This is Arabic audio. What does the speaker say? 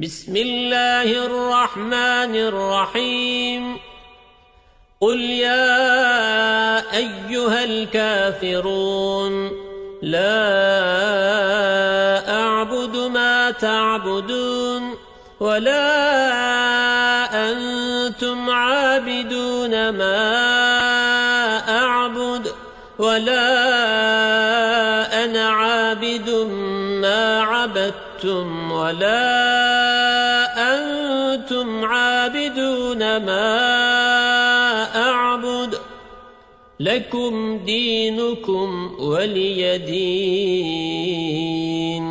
بسم الله الرحمن الرحيم قل يا أيها الكافرون لا أعبد ما تعبدون ولا أنتم عابدون ما أعبد ولا أنا عابد ما عبدتم ولا أنتم عابدون ما أعبد لكم دينكم ولي دين.